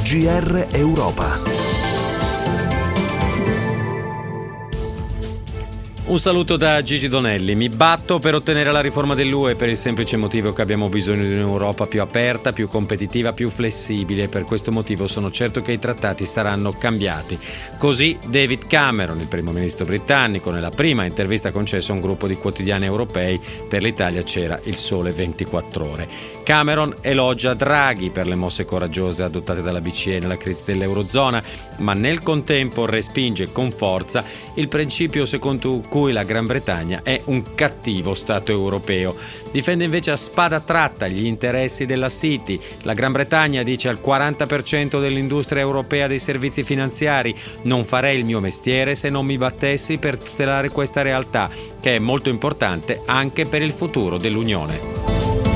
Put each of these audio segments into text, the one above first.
GR Europa. Un saluto da Gigi Donelli. Mi batto per ottenere la riforma dell'UE per il semplice motivo che abbiamo bisogno di un'Europa più aperta, più competitiva, più flessibile. Per questo motivo sono certo che i trattati saranno cambiati. Così David Cameron, il primo ministro britannico, nella prima intervista concessa a un gruppo di quotidiani europei. Per l'Italia c'era Il Sole 24 Ore. Cameron elogia Draghi per le mosse coraggiose adottate dalla BCE nella crisi dell'Eurozona, ma nel contempo respinge con forza il principio secondo cui la Gran Bretagna è un cattivo Stato europeo. Difende invece a spada tratta gli interessi della City. La Gran Bretagna dice al 40% dell'industria europea dei servizi finanziari: non farei il mio mestiere se non mi battessi per tutelare questa realtà, che è molto importante anche per il futuro dell'Unione.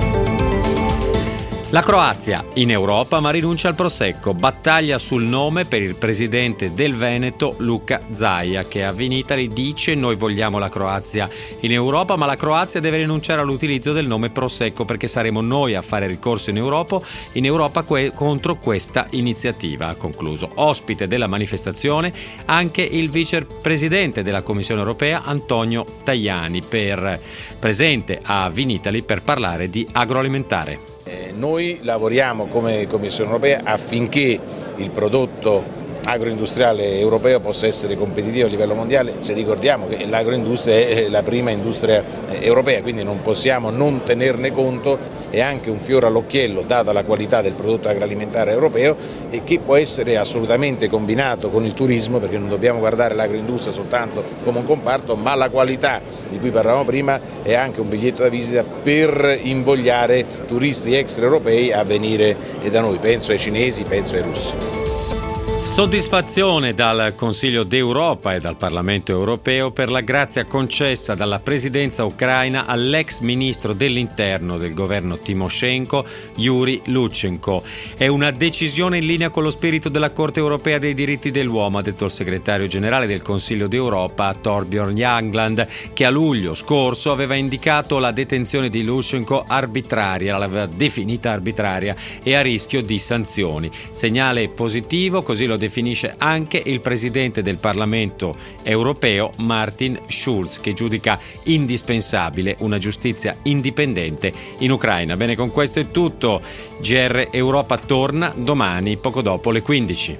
La Croazia in Europa ma rinuncia al Prosecco. Battaglia sul nome per il presidente del Veneto Luca Zaia, che a Vinitaly dice: noi vogliamo la Croazia in Europa, ma la Croazia deve rinunciare all'utilizzo del nome Prosecco perché saremo noi a fare ricorso in Europa contro questa iniziativa, ha concluso. Ospite della manifestazione anche il vicepresidente della Commissione europea Antonio Tajani, presente a Vinitaly per parlare di agroalimentare. Noi lavoriamo come Commissione europea affinché il prodotto agroindustriale europeo possa essere competitivo a livello mondiale. Se ricordiamo che l'agroindustria è la prima industria europea, quindi non possiamo non tenerne conto. È anche un fiore all'occhiello data la qualità del prodotto agroalimentare europeo e che può essere assolutamente combinato con il turismo, perché non dobbiamo guardare l'agroindustria soltanto come un comparto, ma la qualità di cui parlavamo prima è anche un biglietto da visita per invogliare turisti extraeuropei a venire da noi. Penso ai cinesi, penso ai russi. Soddisfazione dal Consiglio d'Europa e dal Parlamento europeo per la grazia concessa dalla presidenza ucraina all'ex ministro dell'interno del governo Tymoshenko, Yuri Lutsenko. È una decisione in linea con lo spirito della Corte europea dei diritti dell'uomo, ha detto il segretario generale del Consiglio d'Europa Thorbjørn Jagland, che a luglio scorso aveva indicato la detenzione di Lutsenko arbitraria, l'aveva definita arbitraria e a rischio di sanzioni. Segnale positivo, così lo definisce anche il presidente del Parlamento europeo Martin Schulz, che giudica indispensabile una giustizia indipendente in Ucraina. Bene, con questo è tutto. GR Europa torna domani poco dopo le 15.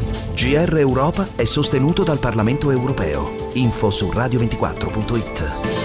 GR Europa è sostenuto dal Parlamento europeo. Info su radio24.it.